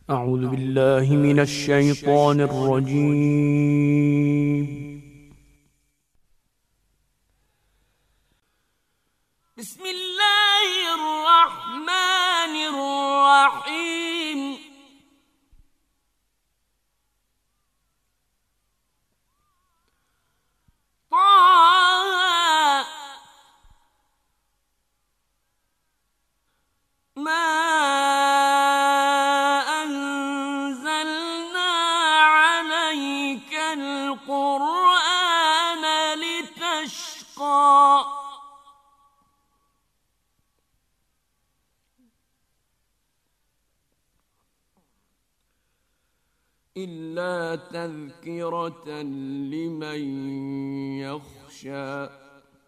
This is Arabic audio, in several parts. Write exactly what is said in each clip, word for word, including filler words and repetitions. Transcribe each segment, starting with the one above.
أعوذ بالله من الشيطان الرجيم. بسم الله الرحمن الرحيم. طه ما أنزلنا عليك القرآن لتشقى إلا تذكرة لمن يخشى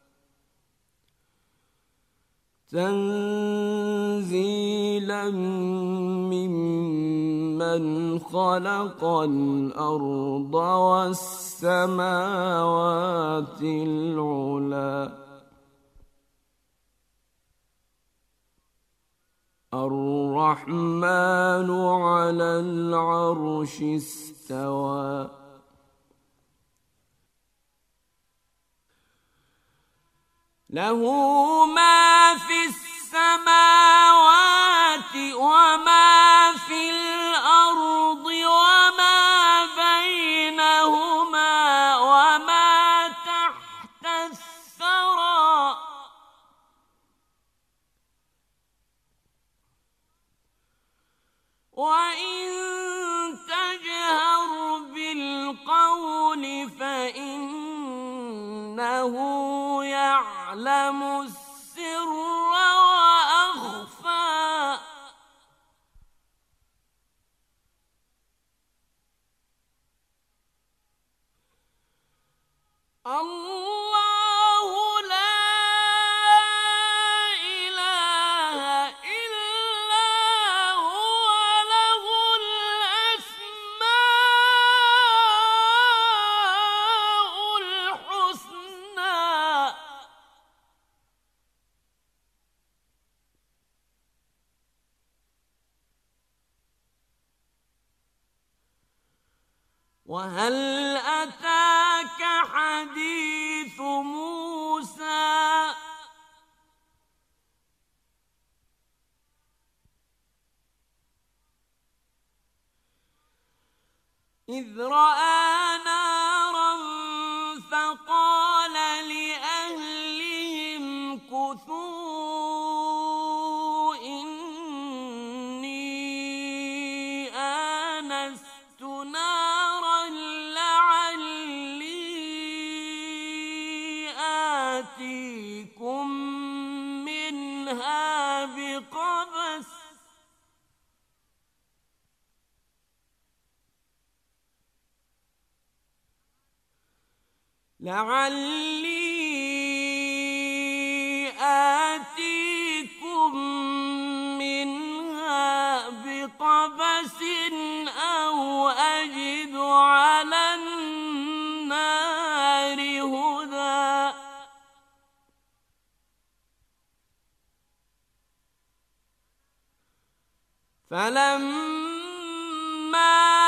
تنزيلا ممن خلق الأرض والسماوات العلى الرحمن على العرش استوى له ما في السماوات وما في الأرض وما بينهما وما تحت الثرى وإن تجهر بالقول فإنه يعلم السر وأخفى الله لا إله إلا هو له الأسماء الحسنى وهل أتاك حديث موسى إذ رأى نارا فقال لأهلهم كثوا إني آنست نارا لعلي آتيكم منها بقبس لعلي آتيكم منها بقبس أو أجد على النار هدى فلما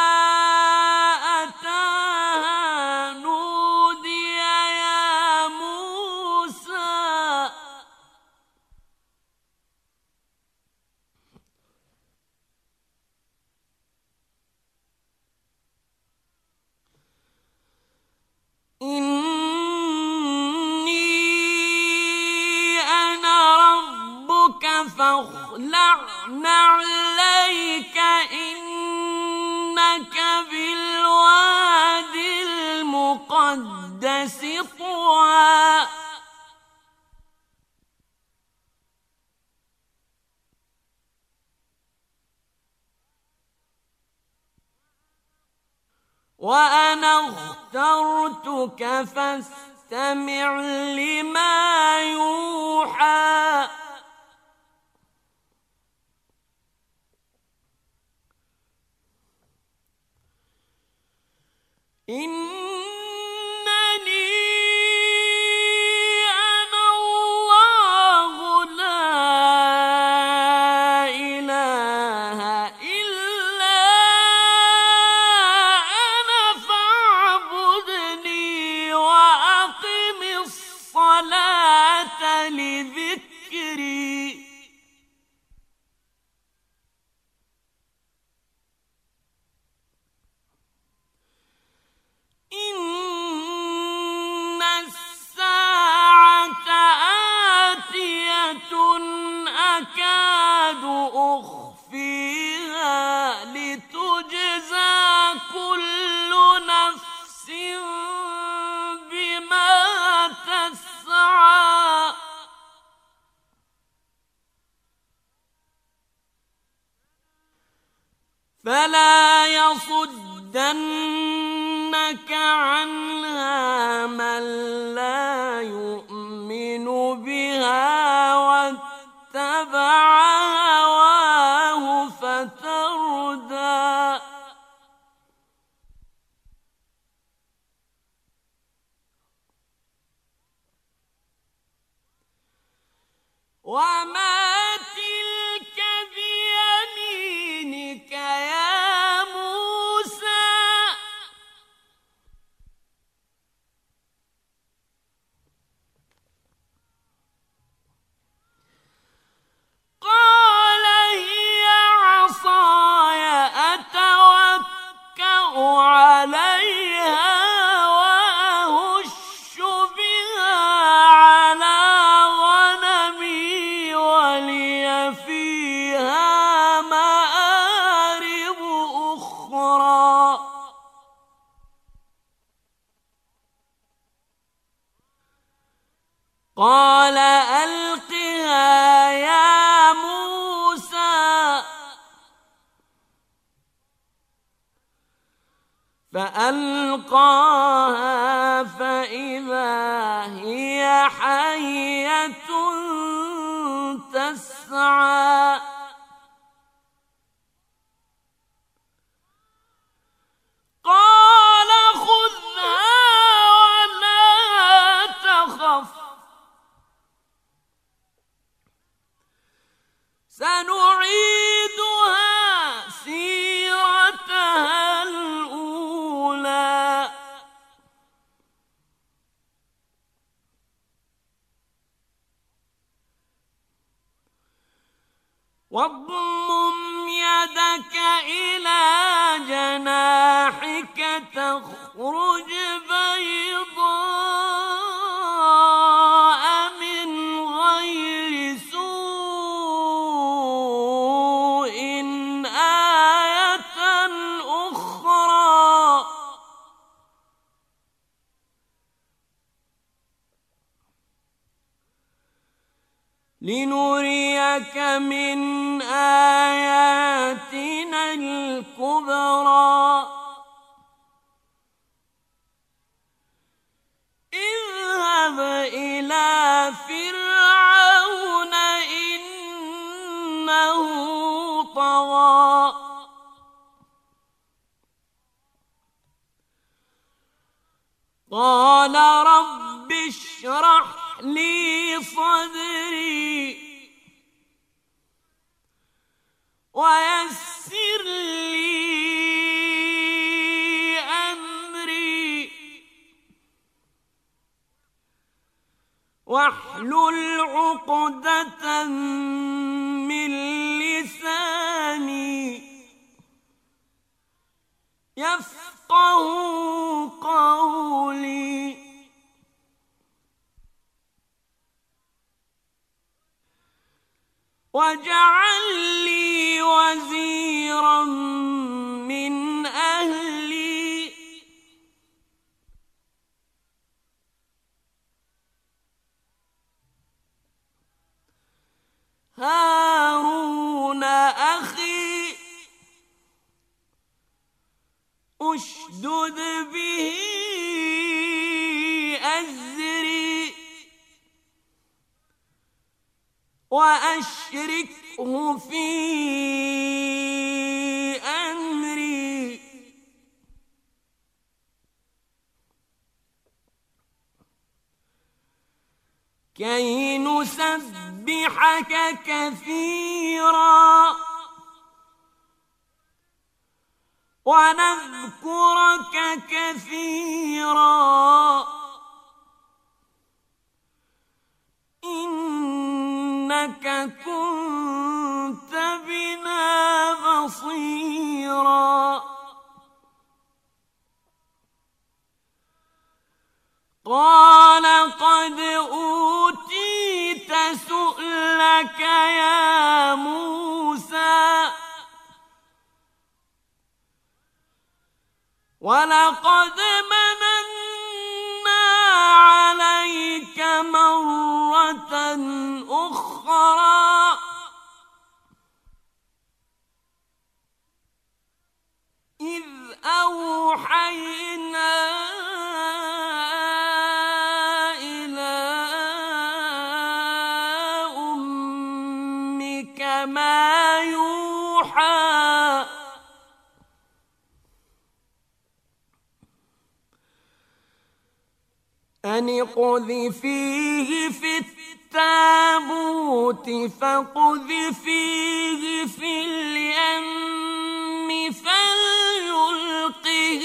أتاها نودي يا موسى إني أنا ربك فاخلع نعليك إنك بالواد المقدس طوى وأنا اخترتك فاستمع لما يوحى إنني أنا الله لا إله إلا فلا يصدنك عنها من لا يؤمن بها واتبع هواه فتردى وما تلك بيمينك يا موسى قال هي عصاي أتوكأ عليها وأهش بها على غنمي ولي فيها مآرب أخرى قال ألقها يا موسى فألقاها فإذا هي حية تسعى قال خذها ولا تخف سنعيدها سيرتها الأولى واضمم يدك إلى جناحك تخرج بيضاء من غير سوء آية أخرى لنريك من آياتنا الكبرى اذهب إلى فرعون إنه طغى قال رب اشرح لي صدري ويسر لي أمري واحلل عقدة من لساني يفقهوا قولي واجعل لي وزيرا من أهلي هارون أخي أشدد به أزري وأشركه في أمري كي نسبحك كثيرا ونذكرك كثيرا إنك كنت بنا بصيرا قال قد أوتيت سؤلك يا موسى ولقد مننا عليك مرة أخرى أن اقذفيه في التابوت فاقذفيه في اليم فليلقه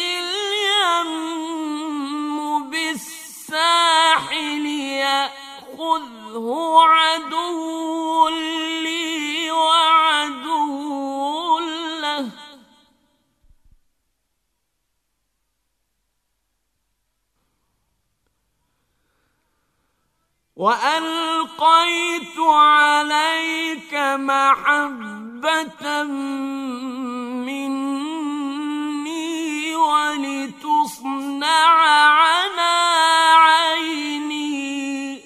اليم بالساحل يأخذه عدو لي وعدو له وألقيت عليك محبة مني ولتصنع على عيني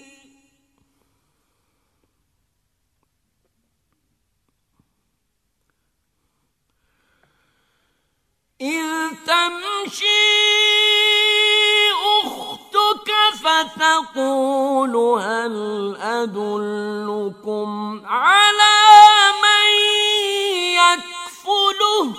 إذ تمشي أختك فتقول هل أدلكم على من يكفله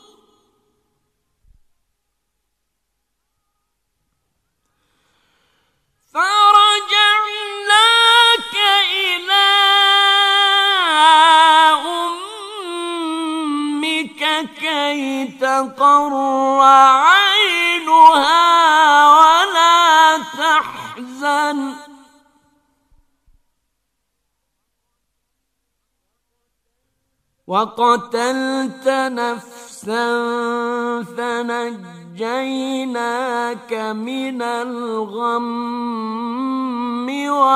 فرجعناك إلى أمك كي تقر عينها ولا تحزن وقتلت نفسا فنجيناك من الغم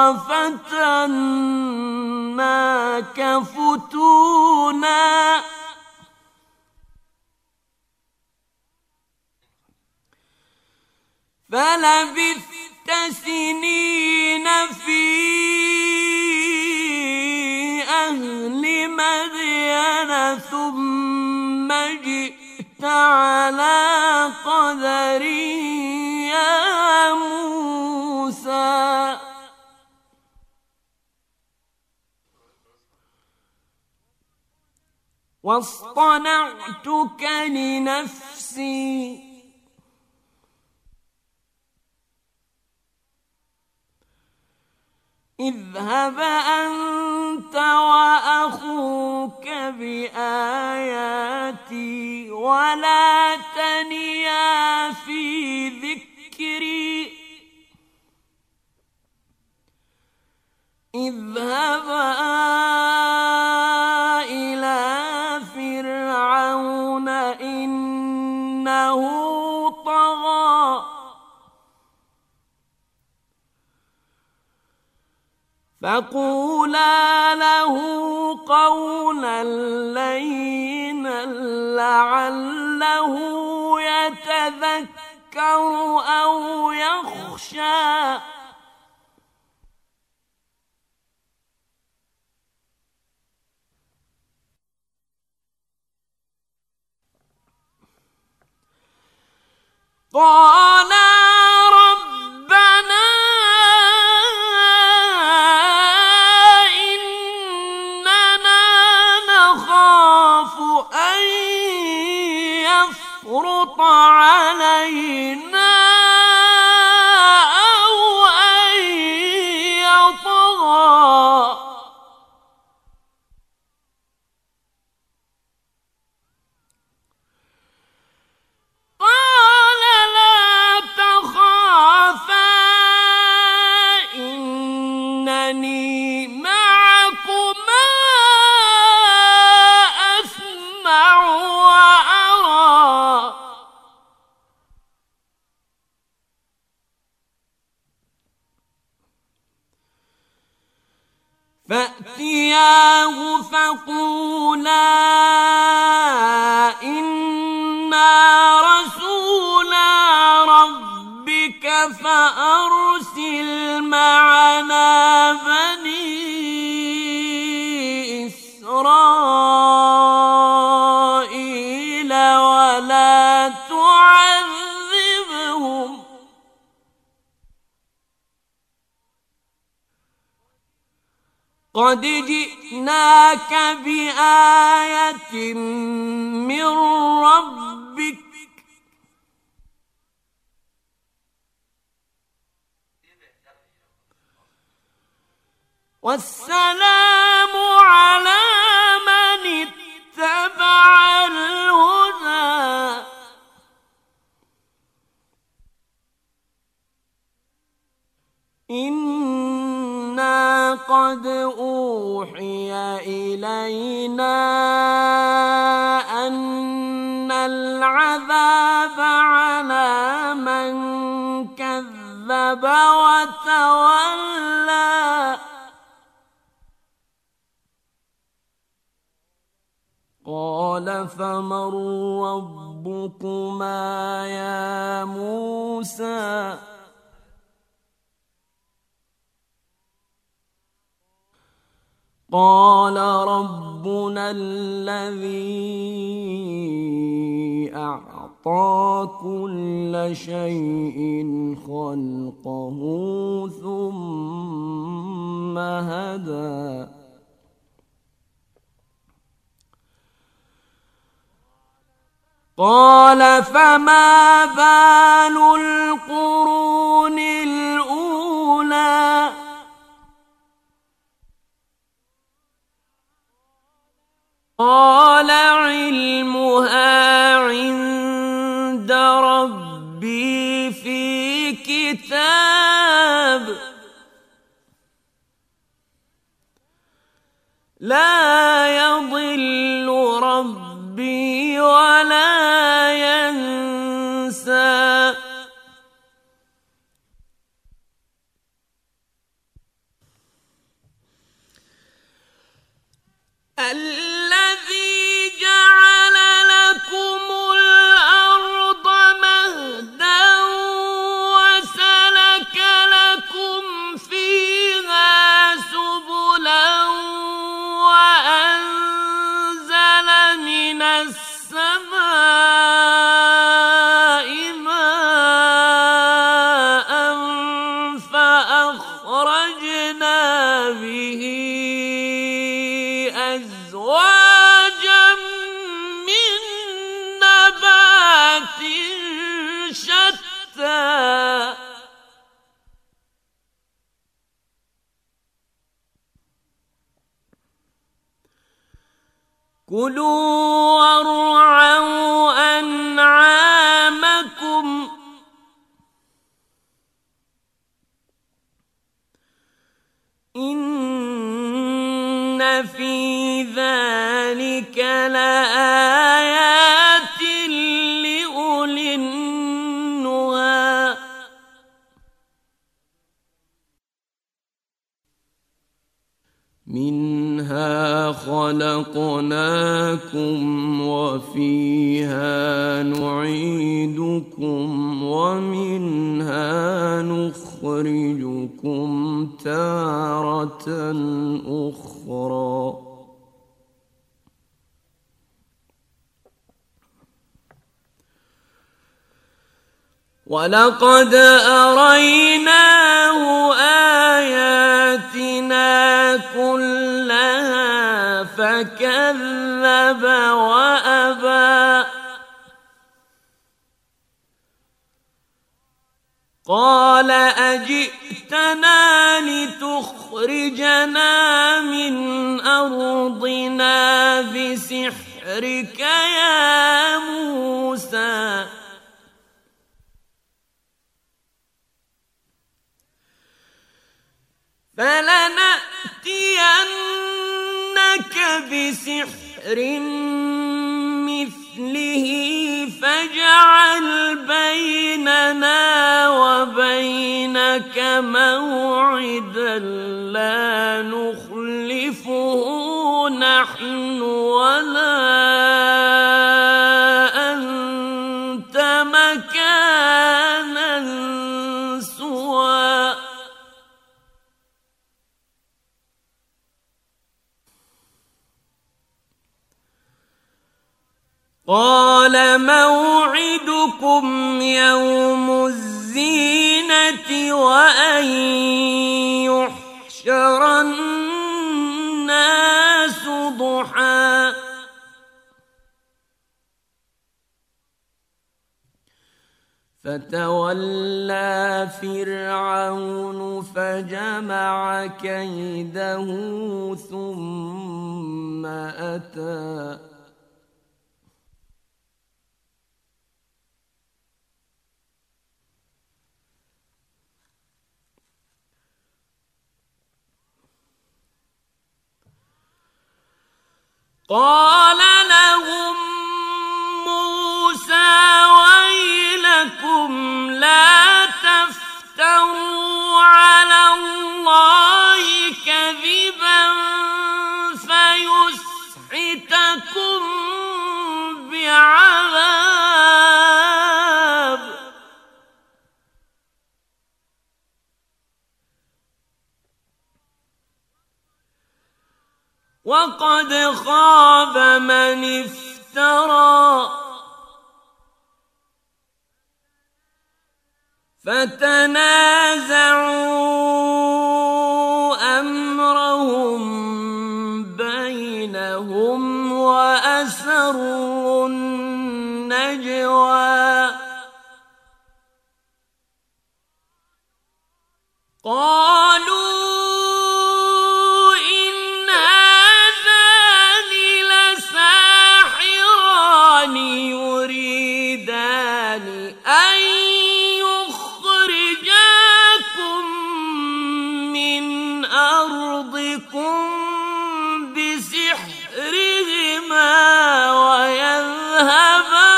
وفتناك فتونا فلبثت سنين في أهل مدين ثم جئت على قدر يا موسى واصطنعتك لنفسي اذهب أنت وأخوك بآياتي ولا تنيا في ذكري اذهبا إلى فرعون إنه طغى فقولا له قولا لينا لعله يتذكر أو يخشى قالا ربنا إننا نخاف أن يفرط علينا أو أن يطغى قال لا تخافا إنني معكما أسمع وأرى فأتياه فقولا إنا رسولا ربك فأرسل معنا بني إسرائيل ولا تعذبهم قد جئناك بآية من ربك والسلام على من اتبع الهدى إنا قد أوحي إلينا أن العذاب على من كذب وتولى قال فمن ربكما يا موسى قال ربنا الذي أعطى كل شيء خلقه ثم هدى قال فما بال القرون الأولى قال علمها عند ربي في كتاب لا يضل ربي ولا ينسى الذي جعل لكم الأرض مهدا وسلك لكم فيها سبلا وأنزل من السماء ماء فأخرجنا به أزواجا من نبات شتى كلوا وارعوا أنعامكم إن في ذلك لآيات لأولي النهى منها خلقناكم وفيها نعيدكم ومنها نخرجكم تارة أخرى ولقد أريناه آياتنا كلها فكذب وأبى قال أجئتنا لتخرجنا من أرضنا بسحرك يا موسى فلنأتينك بسحر مثله فاجعل بيننا وبينك موعدا لا نخلفه نحن ولا أنت مكانا سوى قال موعدكم يوم الزينة وأن يحشر الناس ضحى فتولى فرعون فجمع كيده ثم أتى قال لهم موسى ويلكم لا تفتروا على الله كذبا فيسحتكم بعذاب وقد خاب من افترى فتنازعوا أمرهم بينهم وأسروا النجوى قالوا يريدان أن يخرجاكم من أرضكم بسحرهما ويذهبا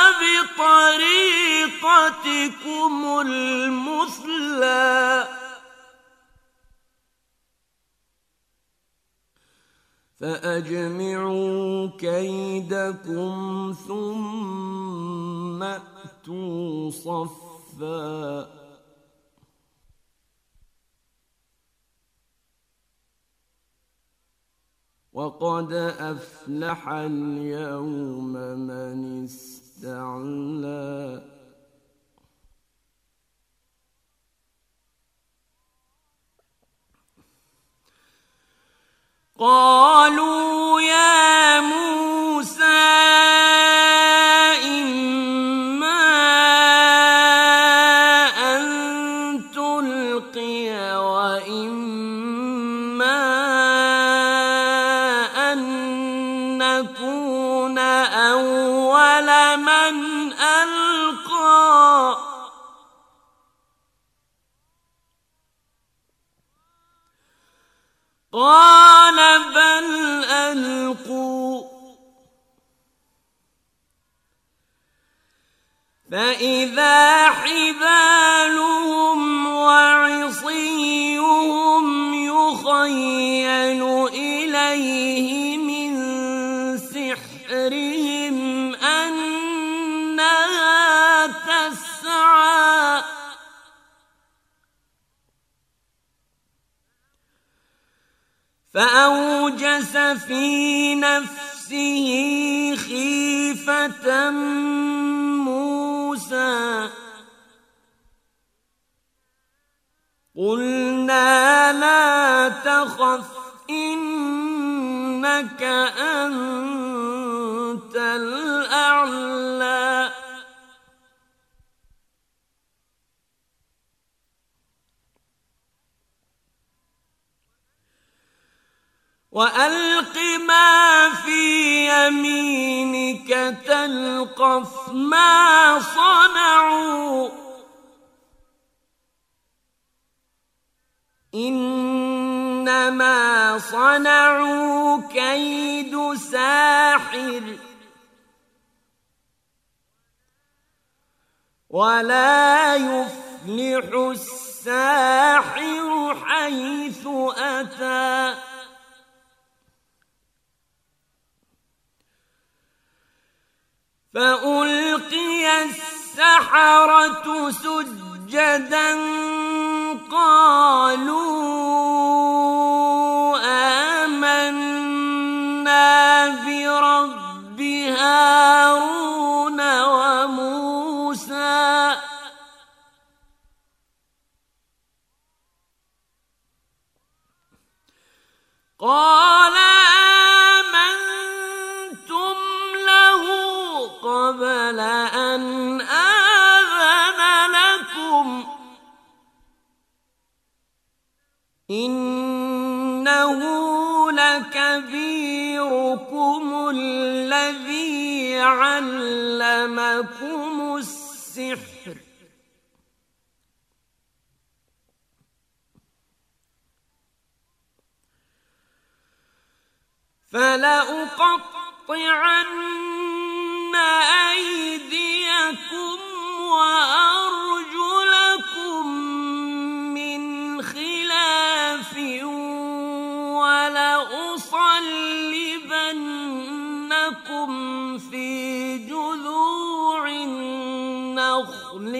بطريقتكم المثلى فأجمعوا كيدكم ثم أتوا صفا وقد أفلح اليوم من استعلى قالوا يا موسى إما أن تلقي وإما أن نكون أول من ألقى قال بل ألقوا فإذا حبالهم وعصيهم يخيل إليه من سحرهم أنها تسعى فأوجس في نفسه خيفة موسى قلنا لا تخف إنك أنت الأعلى وألق ما في يمينك تلقف ما صنعوا إنما صنعوا كيد ساحر ولا يفلح الساحر حيث أتى فألقي السحرة سجدا قالوا آمنا برب هارون وموسى قال آمنتم له قبل أن آذن علمكم السحر فلأقطعن أيديكم وأرجلكم من خلاف ولأصلبنكم في جذوع النخل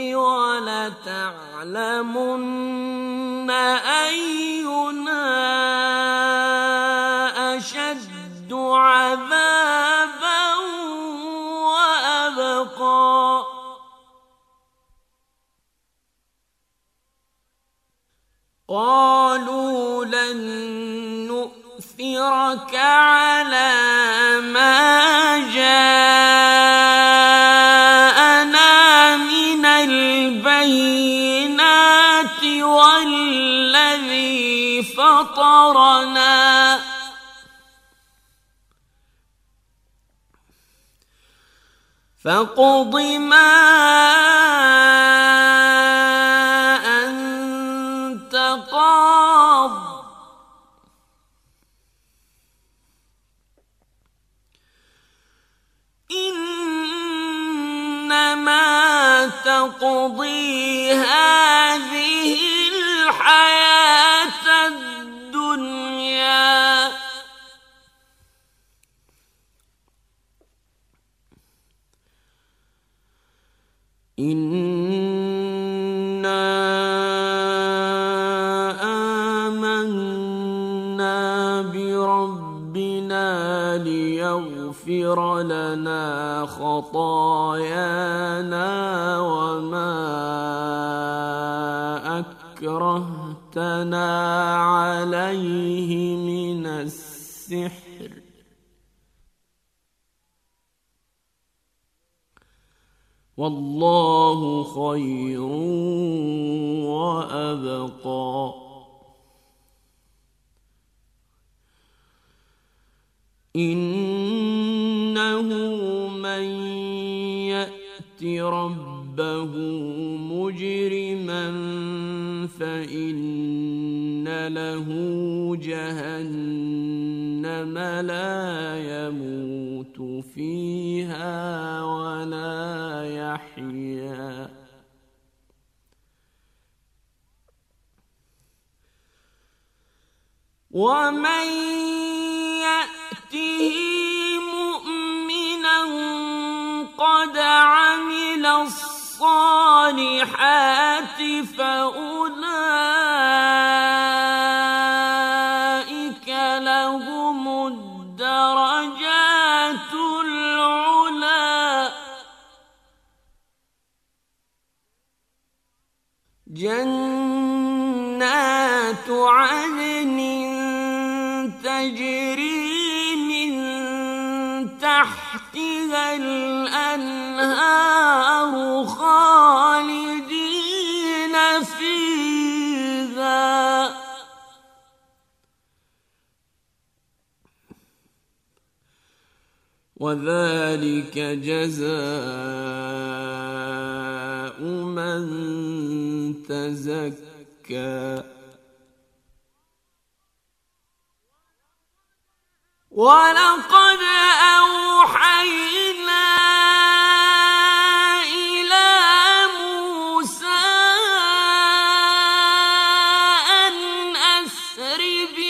ولتعلمن أينا أشد عذابا وأبقى قالوا لن نؤثرك على ما جاءنا من البينات والذي فطرنا فاقض ما أنت قاض إنما تقضي هذه الحياة الدنيا إنا آمنا بربنا ليغفر لنا خطايانا وما أكرهتنا عليه من السحر والله خير وأبقى إنه من يأت ربه مجرما فإن له جهنم لا يموت فيها ولا يحيا ومن يأته مؤمنا قد عمل الصالحات فأولئك لهم الدرجات العلى جنات عدن تجري من تحتها الأنهار خالدين فيها وذلك جزاء من تزكى ولقد أوحينا إلى موسى أن أسر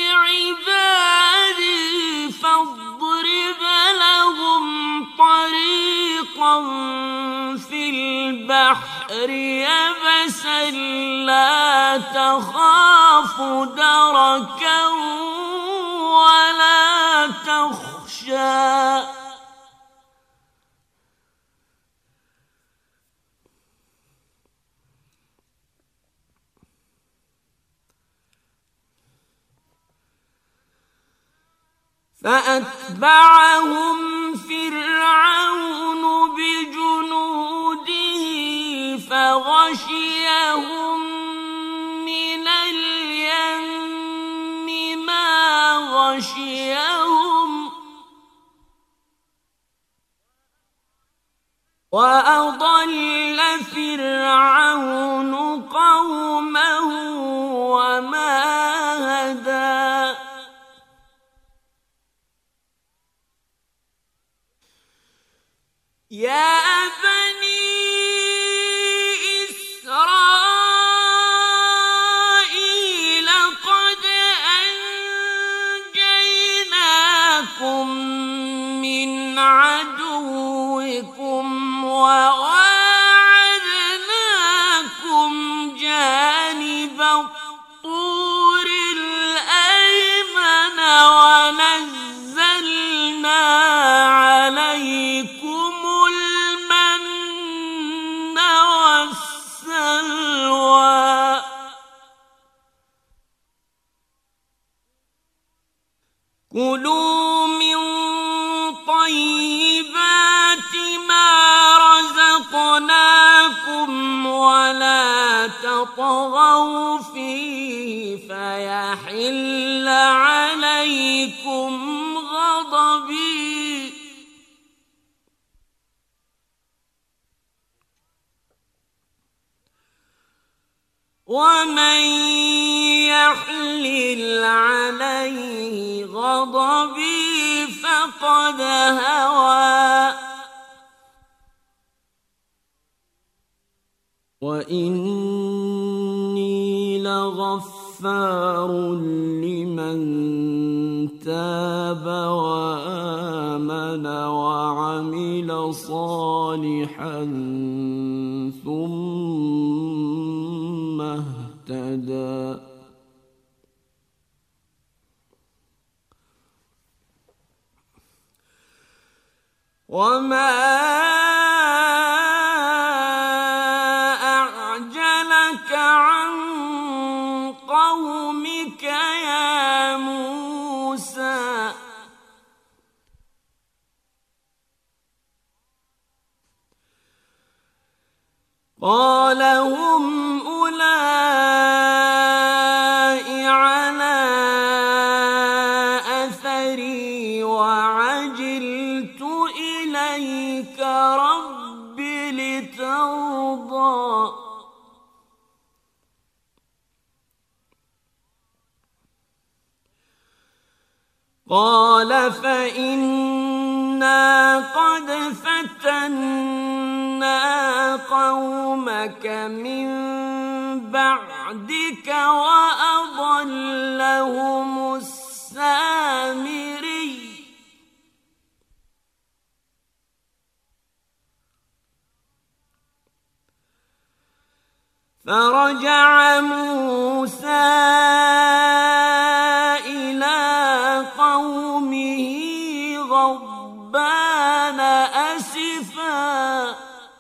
بعبادي فاضرب لهم طريقا في البحر يبسا لا تخاف دركا ولا تخشى فأتبعهم فرعون بجنوده فغشيهم من اليم ما غشيهم وأضل فرعون قومه وما هدى يا بني إسرائيل قد أنجيناكم من عدوكم وواعدناكم جانب الطور الأيمن ونزلنا عليكم المن والسلوى كلوا من طيبات ما رزقناكم ولا تطغوا فيه فيحل عليكم غضبي ومن يحلل عليه غضبي فقد هوى وإني لغفار لمن تاب وآمن وعمل صالحا ثم اهتدى وما أعجلك عن قومك يا موسى قال هم أولئك على أثري وعجلت إليك رب لترضى قال فإنا قد فتنا قومك من بعدك وأضلهم السامري فرجع موسى إلى قومه غضبان أسفا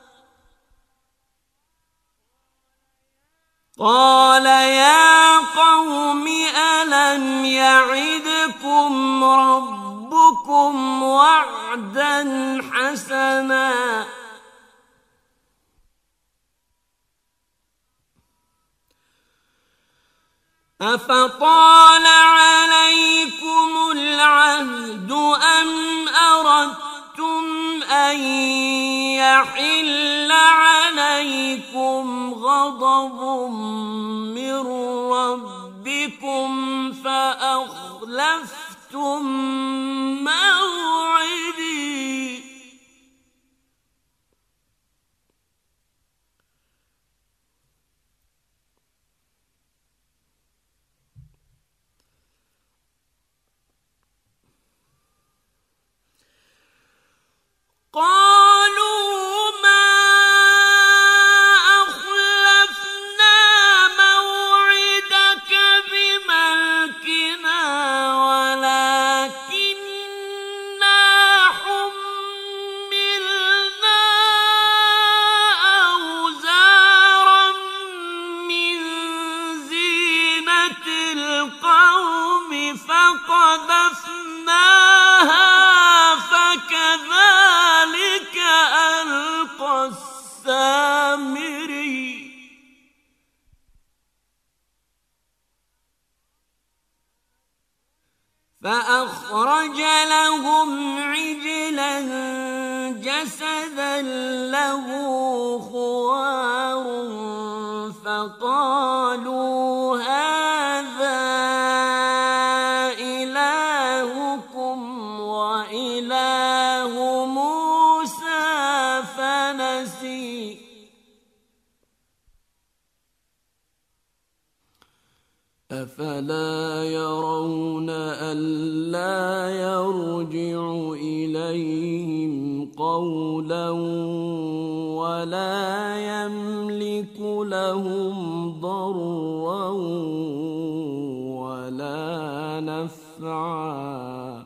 قال يا قوم ألم يعدكم ربكم وعدا حسنا أفطال عليكم العهد أم أردتم أن يحل عليكم غضب من ربكم فأخلفتم موعدي قالوا ما أخلفنا موعدك بملكنا ولكننا حملنا أوزارا من زينة القوم فقذفناها فكذلك ألقى السامري فأخرج لهم عجلا جسدا له خوار فقالوا هذا إلهكم وإله موسى فنسي أفلا يرون ألا يرجع إليهم قولا ولا يملك لهم ضرا ولا نفعا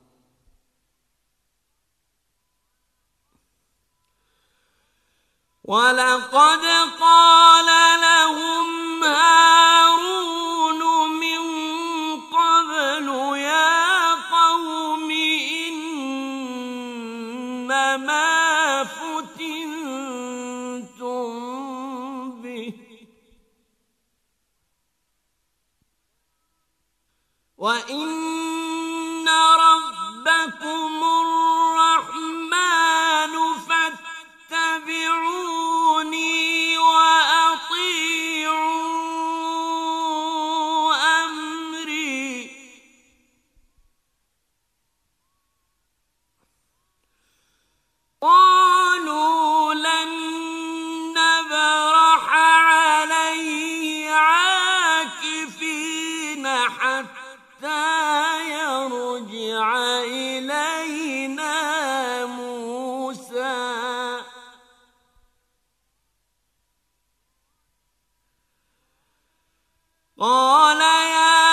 ولقد قال لهم هارون من قبل يا قوم إنما فتنتم به وإن ربكم الرحمن فاتبعوني وأطيعوا أمري قالوا لن نبرح عليه عاكفين حتى يرجع إلينا موسى قال يا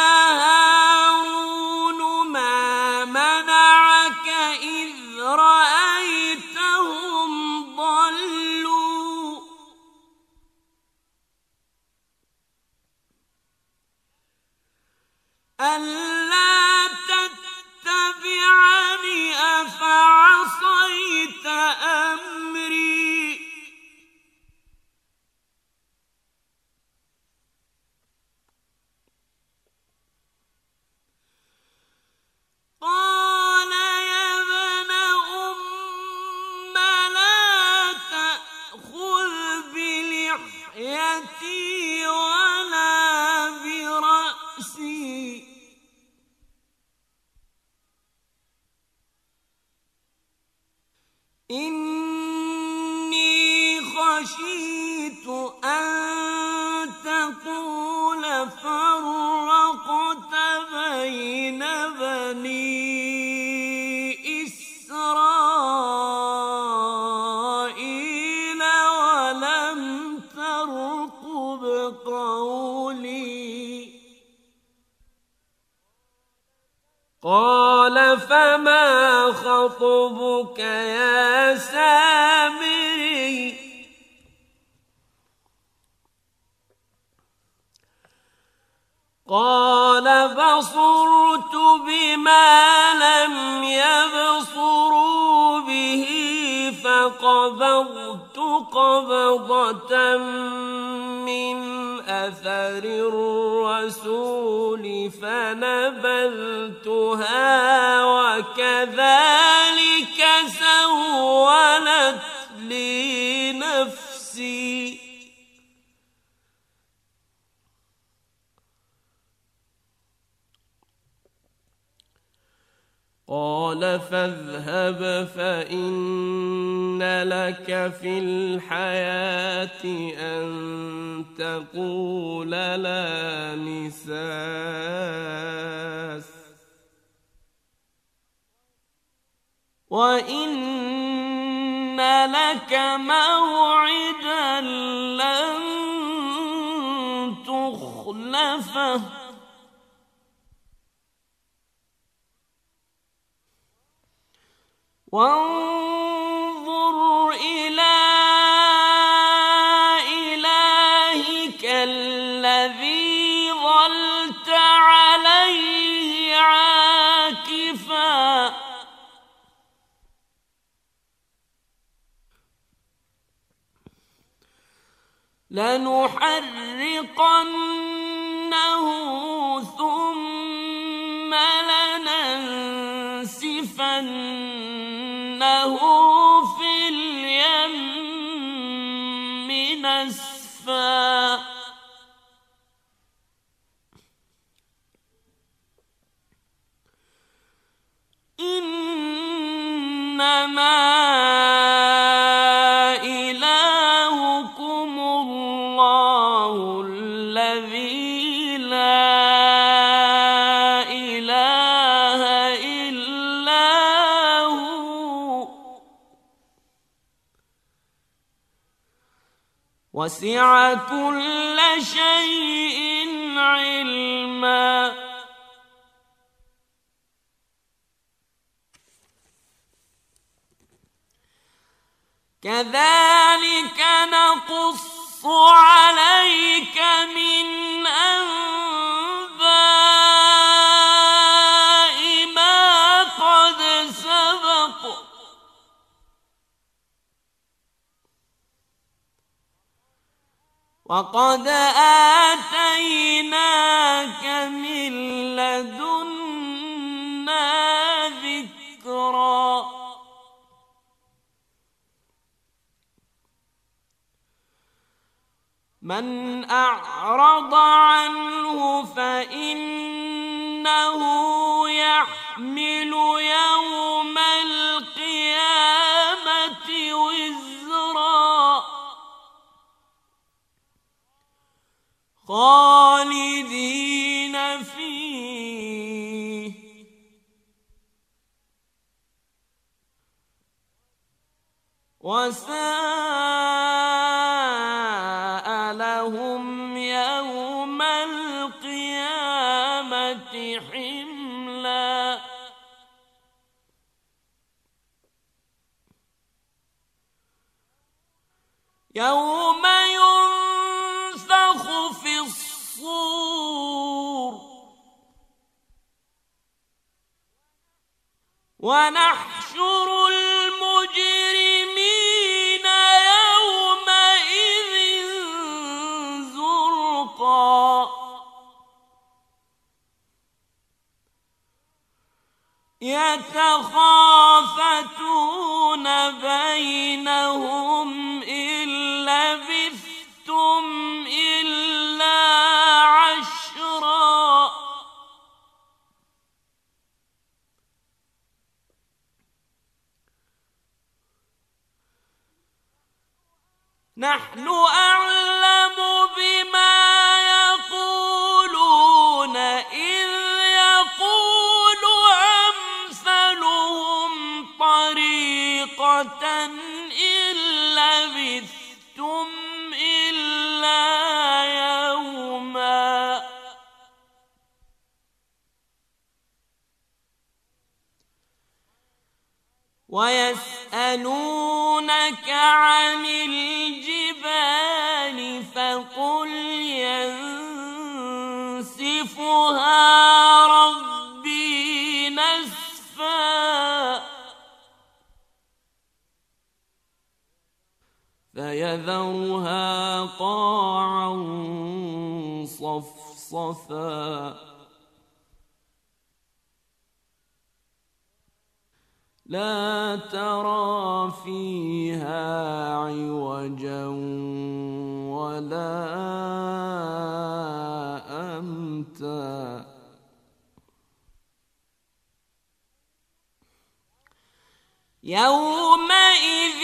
هارون ما منعك إذ رأيتهم ضلوا ألا تتبعني أفعصيت أمري قال يا ابن أم لا تأخذ بلحيتي ولا برأسي إني خشيت أن تقول فرقت بين بني إسرائيل ولم ترقب قولي قال فما خطبك يا سامري قال بصرت بما لم يبصروا به فقبضت قبضة من أثر الرسول فنبذتها وكذلك سولت لي نفسي قال فاذهب فإن لك في الحياة أن تقول لا مساس وإن لك موعدا لن تخلفه وانظر إلى إلهك الذي ظلت عليه عاكفا لنحرقنه ثم لننسفنه في أسفا إنما إلهكم الله الذي لا إله إلا هو وسع كل شيء علما كذلك نقص عليك من أنباء ما قد سبق وقد آتيناك من لدنا ذكرا من أعرض عنه فإنه يحمل يوم القيامة وزرا خالدين فيه وساء لهم يوم القيامة حملا يوم ينفخ في الصور ونحشر المجرمين يومئذ زرقا يتخافتون بينهم إن لبثتم إلا عشرا نحن أعلم بما يقولون إذ يقول أمثلهم طريقة إن لبثتم إلا يوما ويسألونك عن الجبال فقل ينسفها ربي نسفا فيذرها قاعا صفصفا لا ترى فيها عوجا ولا أمتا يومئذ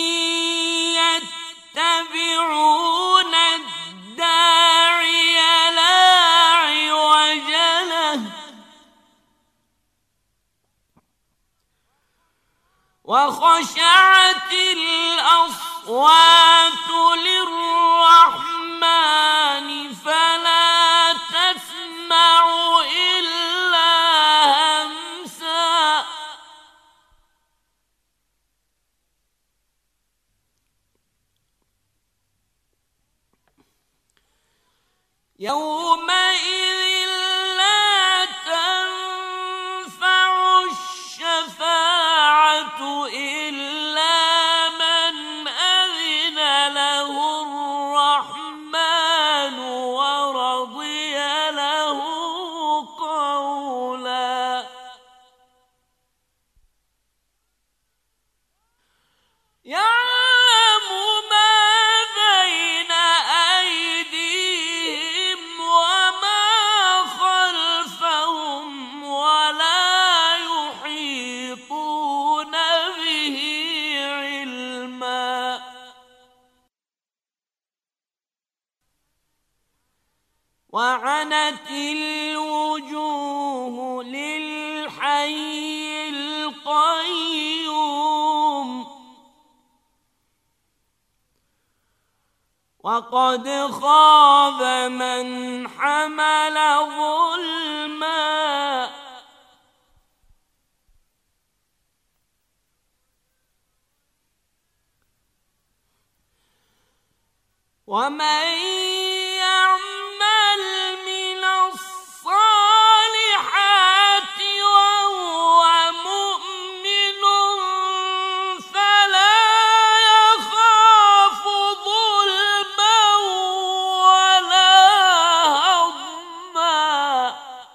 يتبعون الداعي لا عوج له وخشعت الأصوات للرحمن فلا تسمع إلا همسا يومئذ لا تنفع الشفاعة إلا من أذن له الرحمن ورضي له قولا يعلم ما بين وعنت الوجوه للحي القيوم وقد خاب من حمل ظلما ومن يعمل من الصالحات وهو مؤمن فلا يخاف ظلما ولا هضما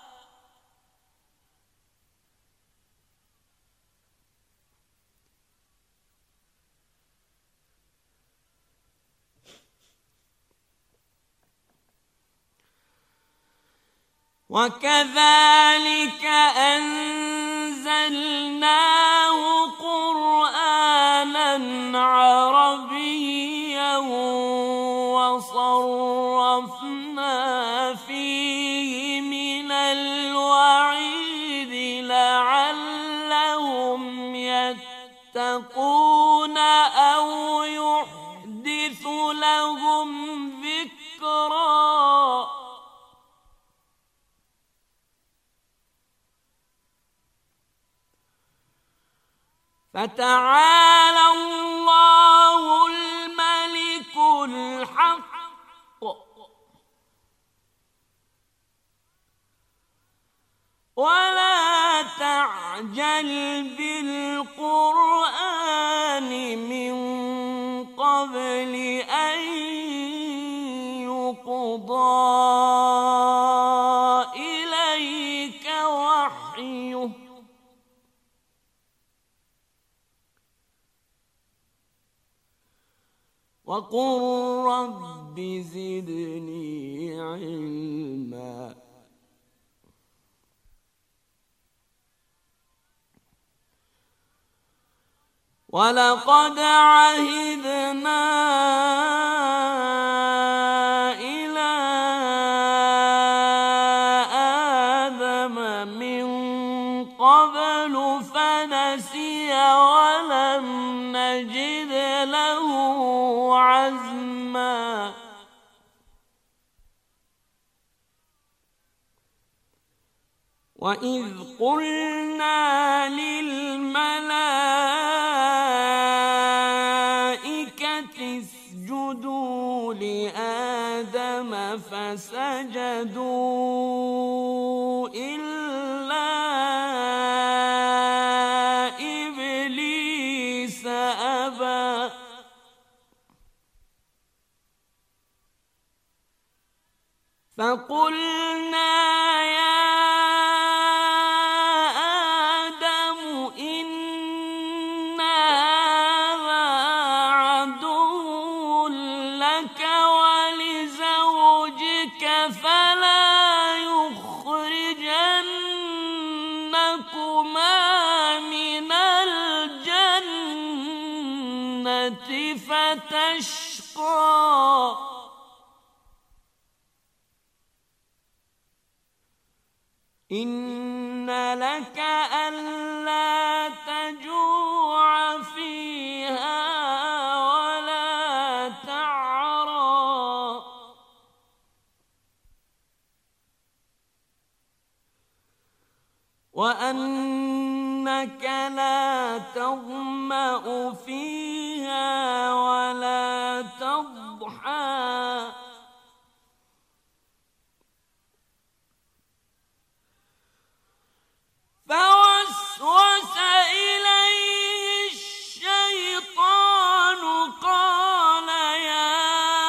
وكذلك أنزلناه قرآنا عربيا وصرفنا فيه من الوعيد لعلهم يتقون أو يحدث لهم ذكرا فتعالى الله الملك الحق ولا تعجل بالقرآن من قبل أن يقضى إليك وحيه وقل رب زدني علما ولقد عهدنا إلى آدم من قبل فنسي ولم نجد له عزما وإذ قلنا للملائكة اسجدوا لآدم فسجدوا إلا إبليس أبى فقلنا يا آدم إن هذا عدو لك ولزوجك فلا يخرجنكما من الجنة فتشقى إن لك ألا تجوع فيها ولا تعرى وأنك لا تظمأ فيها ولا تضحى فوسوس إليه الشيطان قال يا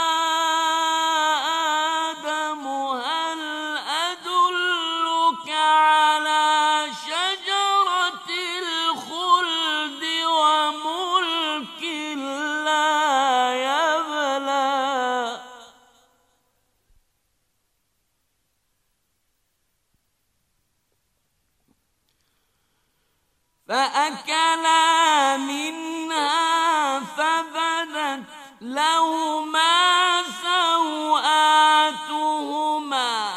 آدم هل أدلك على شجرة الخلد وملك لا يبلى فأكلا منها فبدت لهما سوآتهما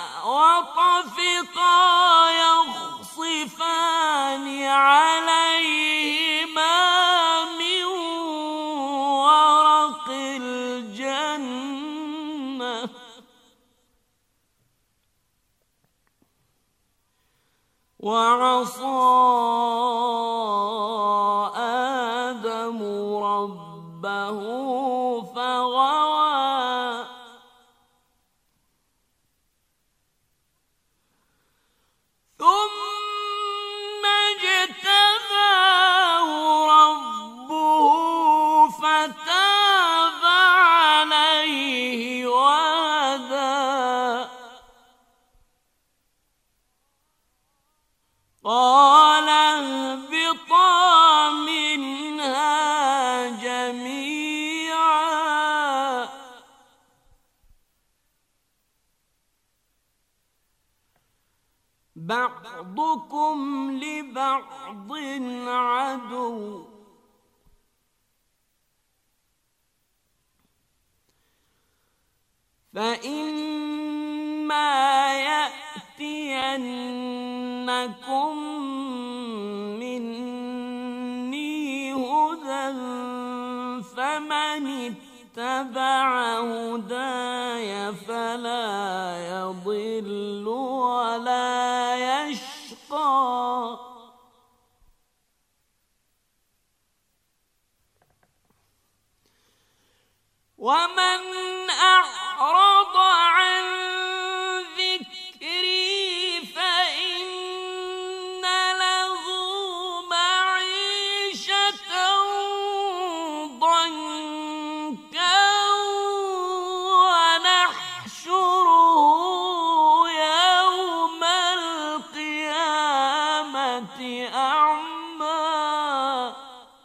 وعصى آدم ربه فغوى ثم اجتباه ربه فتاب عليه وهدى قال اهبطا منها جميعا بعضكم لبعض عدو فإما يأتينكم مني هدى فمن اتبع هداي فلا يضل ولا يشقى ومن أعرض عن ذكري فإن له معيشة ضنكا ونحشره يوم القيامة أعمى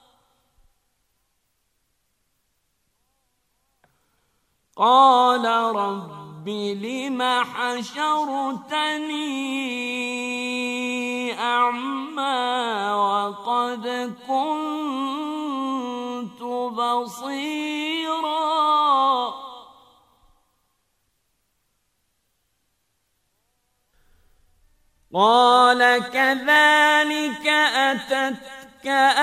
قال رب لم حشرتني أعمى وقد كنت بصيرا قال كذلك أتتك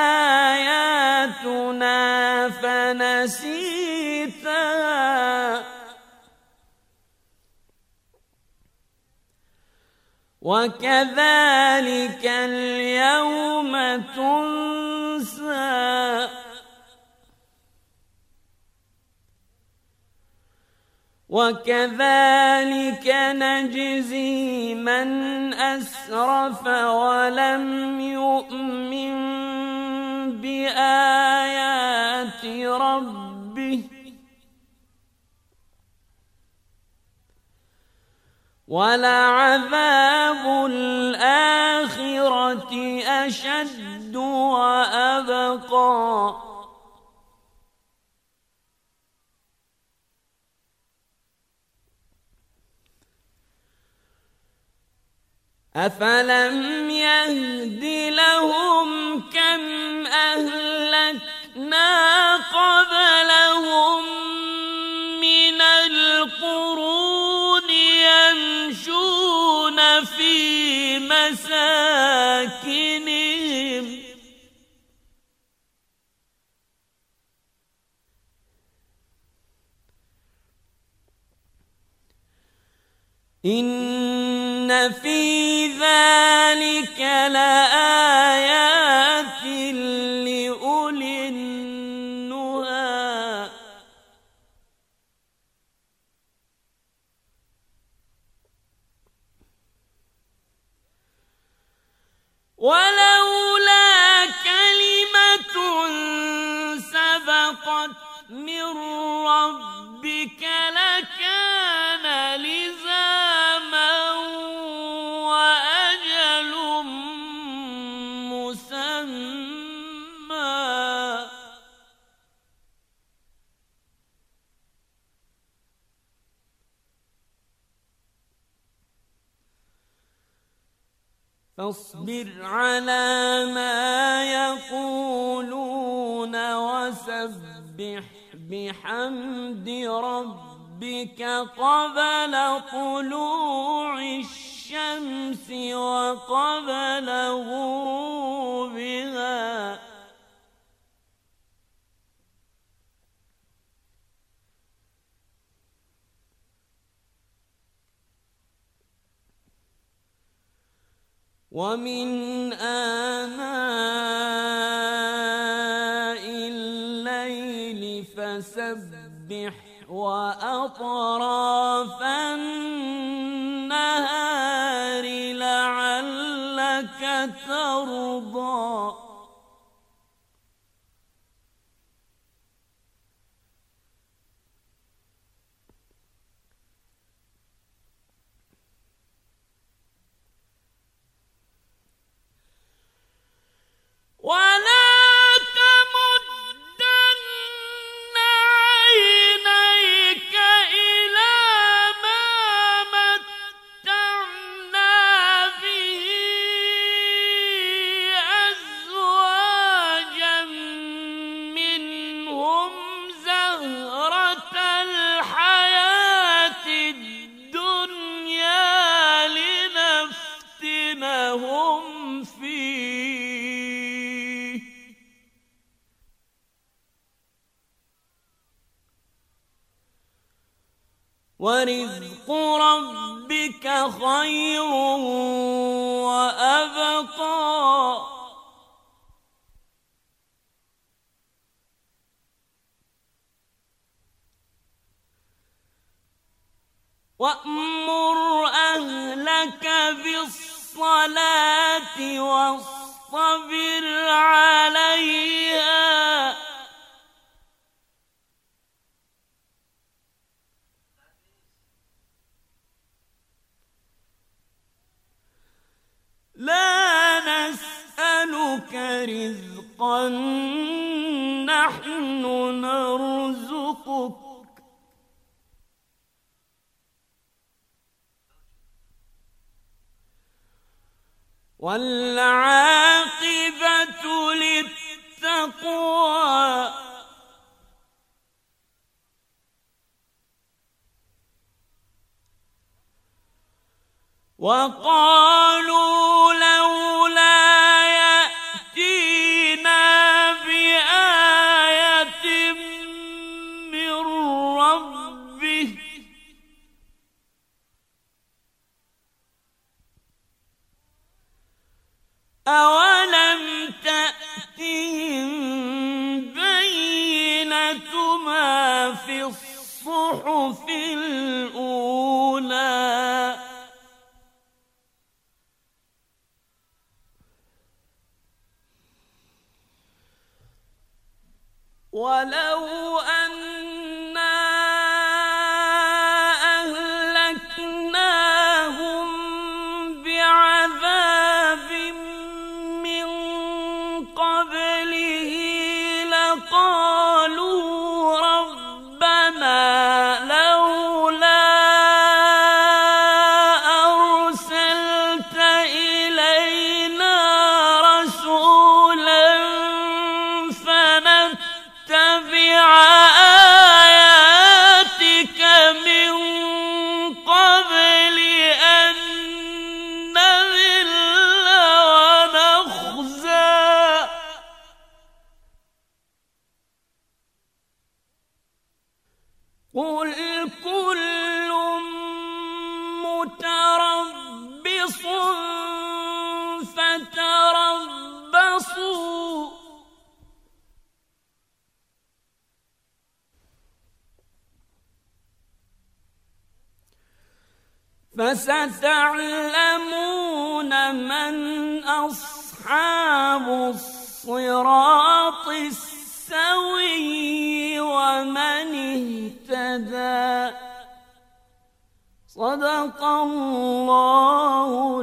آياتنا فنسيتها وكذلك اليوم تنسى وكذلك نجزي من أسرف ولم يؤمن بآيات ربه ولعذاب الآخرة أشد وأبقى أفلم يهد لهم كم أهلكنا قبلهم من القرون يمشون في مساكنهم إن في ذلك لآيات لأولي النهى ولولا كلمة سبقت من ربك لكان لزاما وأجل مسمى فاصبر على ما يقولون وسبح بحمد ربك قبل طلوع الشمس وقبل غروبها ومن آناء الليل فسبح وأطراف النهار لعلك ترضى ولا تمدن عينيك إلى ما متعنا به أزواجا منهم زهرة الحياة الدنيا لنفتنهم فيه ورزق ربك خير وأبقى وأمر أهلك بالصلاة واصطبر عليها لا نسألك رزقا نحن نرزقك والعاقبة للتقوى وقالوا لولا يأتينا بآية من ربه أولم تأتهم بينة ما في الصحف الأولى ولو أنا أهلكناهم بعذاب من قبله لقالوا ربنا لولا أرسلت إلينا رسولا فنتبع آياتك من قبل أن نذل ونخزى قل كل متربص فتربصوا فستعلمون من أصحاب الصراط السوي ومن اهتدى صدق الله